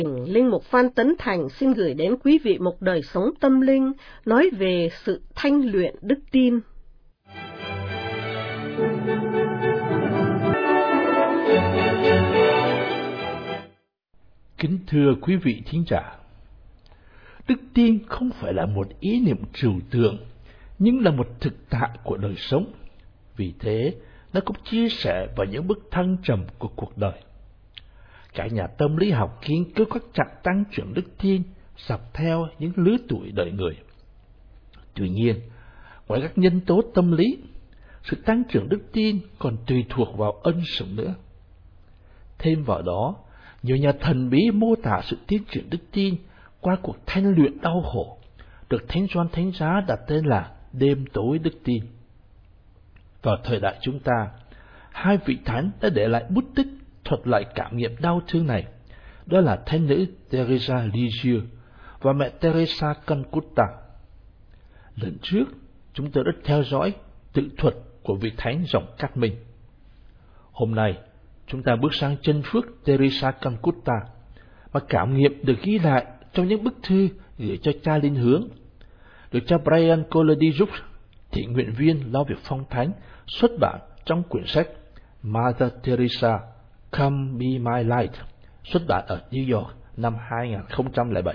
Linh mục Phan Tấn Thành xin gửi đến quý vị một đời sống tâm linh nói về sự thanh luyện đức tin. Kính thưa quý vị thính giả, đức tin không phải là một ý niệm trừu tượng, nhưng là một thực tại của đời sống. Vì thế, nó cũng chia sẻ vào những bước thăng trầm của cuộc đời. Các nhà tâm lý học nghiên cứu các chặng tăng trưởng đức tin dọc theo những lứa tuổi đời người. Tuy nhiên, ngoài các nhân tố tâm lý, sự tăng trưởng đức tin còn tùy thuộc vào ân sủng nữa. Thêm vào đó, nhiều nhà thần bí mô tả sự tiến triển đức tin qua cuộc thanh luyện đau khổ, được Thánh Gioan Thánh Giá đặt tên là đêm tối đức tin. Vào thời đại chúng ta, hai vị thánh đã để lại bút tích thuật lại cảm nghiệm đau thương này, đó là thánh nữ Teresa Lisieux và mẹ Teresa Calcutta. Lần trước, chúng tôi đã theo dõi tự thuật của vị thánh dòng Cát Minh. Hôm nay, chúng ta bước sang chân phước Teresa Calcutta, và cảm nghiệm được ghi lại trong những bức thư gửi cho cha Linh Hướng, được cha Brian Coledy-Giúp, thiện nguyện viên lo việc phong thánh, xuất bản trong quyển sách Mother Teresa, Come Be My Light, xuất bản ở New York năm 2007.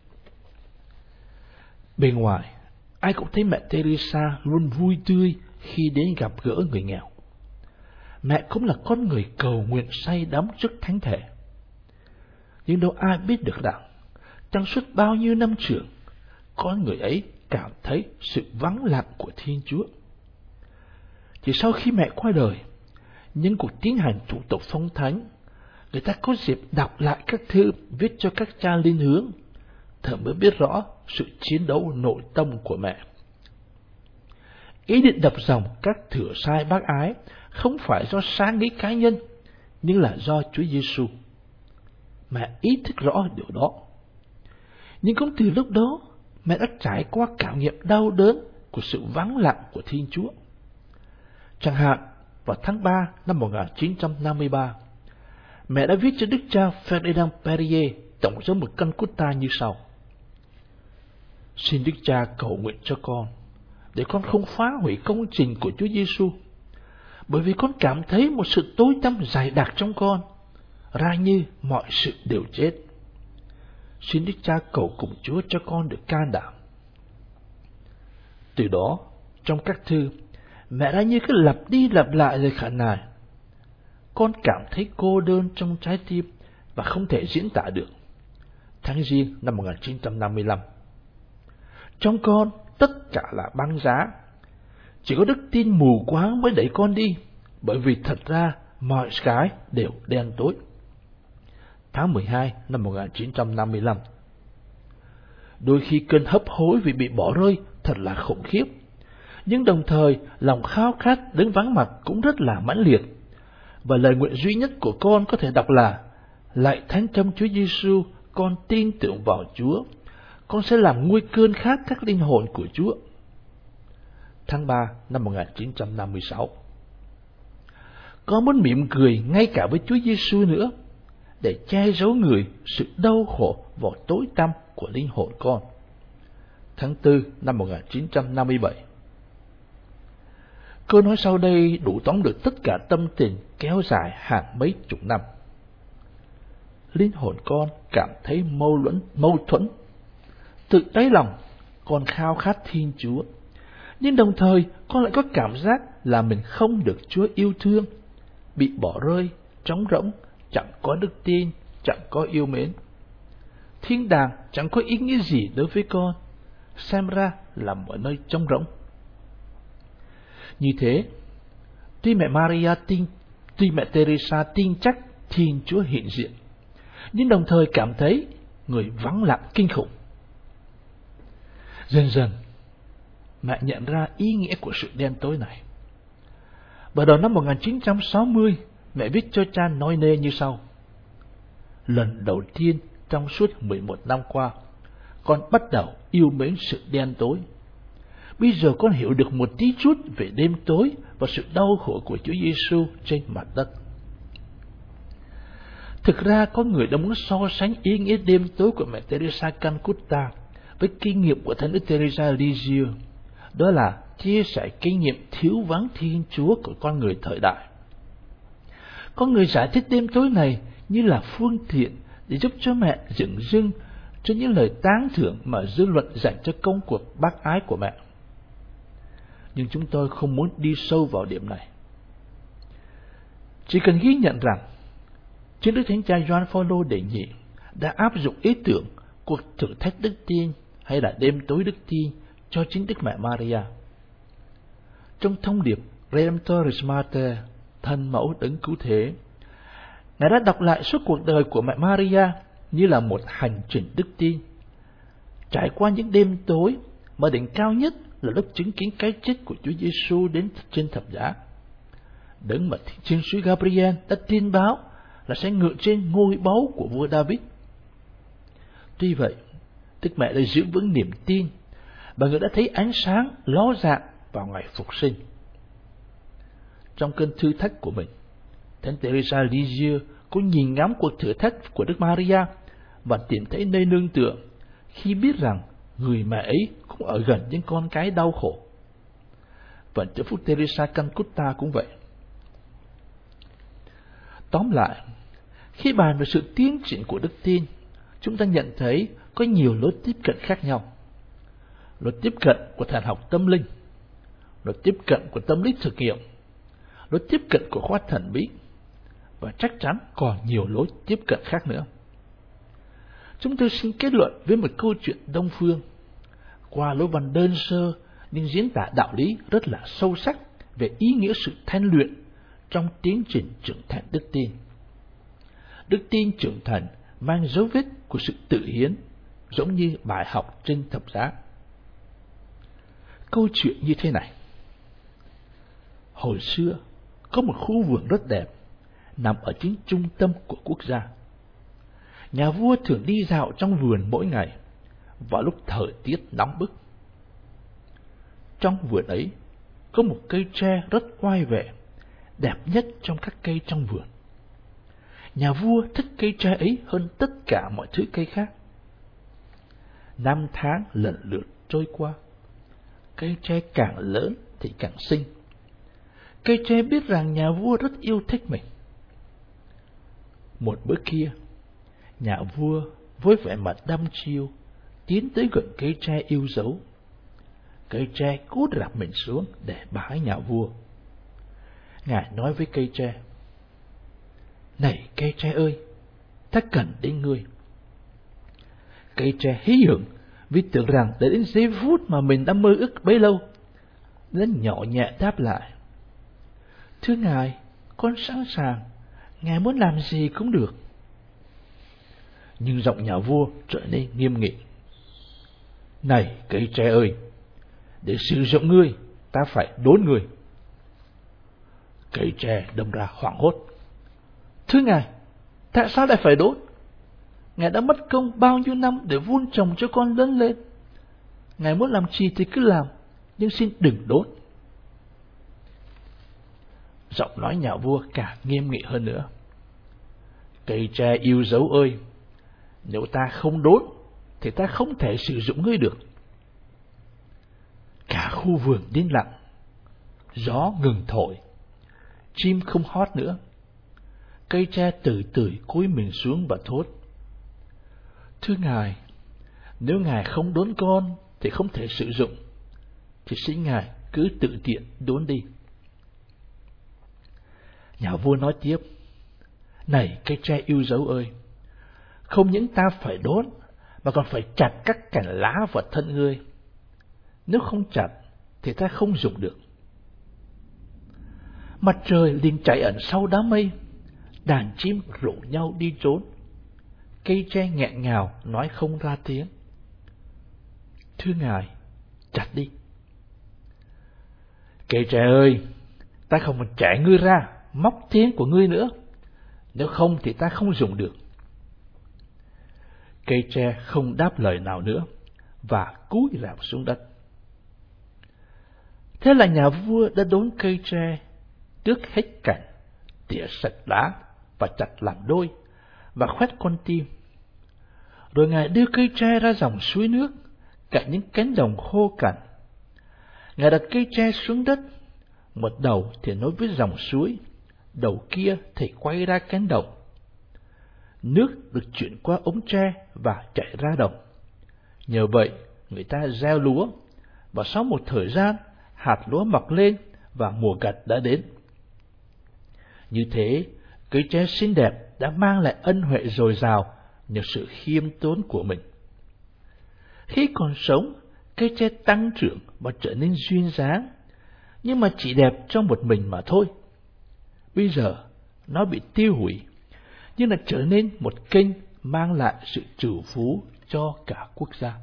Bên ngoài, ai cũng thấy mẹ Teresa luôn vui tươi khi đến gặp gỡ người nghèo. Mẹ cũng là con người cầu nguyện say đắm trước thánh thể. Nhưng đâu ai biết được rằng, trong suốt bao nhiêu năm trưởng, con người ấy cảm thấy sự vắng lặng của Thiên Chúa. Chỉ sau khi mẹ qua đời, những cuộc tiến hành thủ tục phong thánh, người ta có dịp đọc lại các thư viết cho các cha Linh Hướng, thở mới biết rõ sự chiến đấu nội tâm của mẹ. Ý định đọc dòng các thửa sai bác ái không phải do sáng nghĩ cá nhân, nhưng là do Chúa Giêsu. Mẹ ý thức rõ điều đó. Nhưng cũng từ lúc đó, mẹ đã trải qua cảm nghiệm đau đớn của sự vắng lặng của Thiên Chúa. Chẳng hạn, vào tháng 3 năm 1953, mẹ đã viết cho Đức cha Ferdinand Perrier, tổng giám mục Calcutta như sau: Xin Đức cha cầu nguyện cho con, để con không phá hủy công trình của Chúa Giêsu, bởi vì con cảm thấy một sự tối tăm dày đặc trong con, ra như mọi sự đều chết. Xin Đức cha cầu cùng Chúa cho con được can đảm. Từ đó, trong các thư, mẹ đã như cứ lặp đi lặp lại lời khẩn này: Con cảm thấy cô đơn trong trái tim và không thể diễn tả được. Tháng Giêng năm 1955. Trong con tất cả là băng giá. Chỉ có đức tin mù quáng mới đẩy con đi, bởi vì thật ra mọi cái đều đen tối. Tháng 12 năm 1955. Đôi khi cơn hấp hối vì bị bỏ rơi thật là khủng khiếp, nhưng đồng thời lòng khao khát đứng vắng mặt cũng rất là mãnh liệt. Và lời nguyện duy nhất của con có thể đọc là: Lạy Thánh Tâm Chúa Giêsu, con tin tưởng vào Chúa, con sẽ làm nguôi cơn khát các linh hồn của Chúa. Tháng 3 năm 1956. Con muốn mỉm cười ngay cả với Chúa Giêsu nữa, để che giấu người sự đau khổ vào tối tăm của linh hồn con. Tháng 4 năm 1957. Câu nói sau đây đủ tóm được tất cả tâm tình kéo dài hàng mấy chục năm. Linh hồn con cảm thấy mâu thuẫn. Tự đáy lòng, con khao khát Thiên Chúa, nhưng đồng thời con lại có cảm giác là mình không được Chúa yêu thương, bị bỏ rơi, trống rỗng, chẳng có đức tin, chẳng có yêu mến. Thiên đàng chẳng có ý nghĩa gì đối với con, xem ra là một nơi trống rỗng. Như thế, tuy mẹ Teresa tin chắc Thiên Chúa hiện diện, nhưng đồng thời cảm thấy người vắng lặng kinh khủng. Dần dần, mẹ nhận ra ý nghĩa của sự đen tối này. Vào đầu năm 1960, mẹ viết cho cha nói nê như sau: Lần đầu tiên trong suốt 11 năm qua, con bắt đầu yêu mến sự đen tối. Bây giờ con hiểu được một tí chút về đêm tối và sự đau khổ của Chúa Giêsu trên mặt đất. Thực ra có người đã muốn so sánh ý nghĩa đêm tối của mẹ Teresa Calcutta với kinh nghiệm của Thánh Đức Teresa Lisieux, đó là chia sẻ kinh nghiệm thiếu vắng Thiên Chúa của con người thời đại. Có người giải thích đêm tối này như là phương tiện để giúp cho mẹ dửng dưng cho những lời tán thưởng mà dư luận dành cho công cuộc bác ái của mẹ. Nhưng chúng tôi không muốn đi sâu vào điểm này. Chỉ cần ghi nhận rằng chính Đức Thánh Cha Gioan Phaolô đệ nhị đã áp dụng ý tưởng cuộc thử thách đức tin hay là đêm tối đức tin cho chính Đức Mẹ Maria. Trong thông điệp Redemptoris Mater, thân mẫu đấng cứu thế, Ngài đã đọc lại suốt cuộc đời của mẹ Maria như là một hành trình đức tin, trải qua những đêm tối mà đỉnh cao nhất là lúc chứng kiến cái chết của Chúa Giêsu đến trên thập giá. Đấng mà thiên sứ Gabriel đã tiên báo là sẽ ngự trên ngôi báu của vua David. Tuy vậy, Đức Mẹ đã giữ vững niềm tin và người đã thấy ánh sáng ló dạng vào ngày phục sinh. Trong cơn thử thách của mình, Thánh Teresa Lisieux cũng nhìn ngắm cuộc thử thách của Đức Maria và tìm thấy nơi nương tựa khi biết rằng người mẹ ấy cũng ở gần những con cái đau khổ. Và Chúa Phúc Teresa Calcutta cũng vậy. Tóm lại, khi bàn về sự tiến triển của đức tin, chúng ta nhận thấy có nhiều lối tiếp cận khác nhau. Lối tiếp cận của thần học tâm linh, lối tiếp cận của tâm lý thực nghiệm, lối tiếp cận của khoa thần bí, và chắc chắn còn nhiều lối tiếp cận khác nữa. Chúng tôi xin kết luận với một câu chuyện Đông phương, qua lối văn đơn sơ nhưng diễn tả đạo lý rất là sâu sắc về ý nghĩa sự thanh luyện trong tiến trình trưởng thành đức tin. Đức tin trưởng thành mang dấu vết của sự tự hiến, giống như bài học trên thập giá. Câu chuyện như thế này. Hồi xưa, có một khu vườn rất đẹp, nằm ở chính trung tâm của quốc gia. Nhà vua thường đi dạo trong vườn mỗi ngày, vào lúc thời tiết nóng bức. Trong vườn ấy, có một cây tre rất oai vệ, đẹp nhất trong các cây trong vườn. Nhà vua thích cây tre ấy hơn tất cả mọi thứ cây khác. Năm tháng lần lượt trôi qua, cây tre càng lớn thì càng xinh. Cây tre biết rằng nhà vua rất yêu thích mình. Một bữa kia, nhà vua với vẻ mặt đăm chiêu tiến tới gần cây tre yêu dấu. Cây tre cúi rạp mình xuống để bái nhà vua. Ngài nói với cây tre: "Này cây tre ơi, ta cần đến ngươi." Cây tre hí hửng vì tưởng rằng đã đến giây phút mà mình đã mơ ước bấy lâu, nên nhỏ nhẹ đáp lại: "Thưa ngài, con sẵn sàng, ngài muốn làm gì cũng được." Nhưng giọng nhà vua trở nên nghiêm nghị: "Này cây tre ơi, để sử dụng ngươi, ta phải đốn ngươi." Cây tre đâm ra hoảng hốt: "Thưa ngài, tại sao lại phải đốn? Ngài đã mất công bao nhiêu năm để vun trồng cho con lớn lên. Ngài muốn làm gì thì cứ làm, nhưng xin đừng đốn." Giọng nói nhà vua càng nghiêm nghị hơn nữa: "Cây tre yêu dấu ơi, nếu ta không đốn thì ta không thể sử dụng ngươi được." Cả khu vườn yên lặng, gió ngừng thổi, chim không hót nữa. Cây tre từ từ cúi mình xuống và thốt: "Thưa ngài, nếu ngài không đốn con thì không thể sử dụng, thì xin ngài cứ tự tiện đốn đi." Nhà vua nói tiếp: "Này cây tre yêu dấu ơi, không những ta phải đốn mà còn phải chặt các cành lá vào thân ngươi. Nếu không chặt thì ta không dùng được." Mặt trời liền chạy ẩn sau đám mây, đàn chim rủ nhau đi trốn. Cây tre nghẹn ngào nói không ra tiếng: "Thưa ngài, chặt đi." "Cây tre ơi, ta không còn chẻ ngươi ra, móc tiếng của ngươi nữa, nếu không thì ta không dùng được." Cây tre không đáp lời nào nữa và cúi rạp xuống đất. Thế là nhà vua đã đốn cây tre, tước hết cành, tỉa sạch lá và chặt làm đôi, và khoét con tim. Rồi Ngài đưa cây tre ra dòng suối nước, cạnh những cánh đồng khô cằn. Ngài đặt cây tre xuống đất, một đầu thì nối với dòng suối, đầu kia thì quay ra cánh đồng. Nước được chuyển qua ống tre và chảy ra đồng. Nhờ vậy, người ta gieo lúa, và sau một thời gian, hạt lúa mọc lên và mùa gặt đã đến. Như thế, cây tre xinh đẹp đã mang lại ân huệ dồi dào nhờ sự khiêm tốn của mình. Khi còn sống, cây tre tăng trưởng và trở nên duyên dáng, nhưng mà chỉ đẹp cho một mình mà thôi. Bây giờ, nó bị tiêu hủy, nhưng là trở nên một kênh mang lại sự trù phú cho cả quốc gia.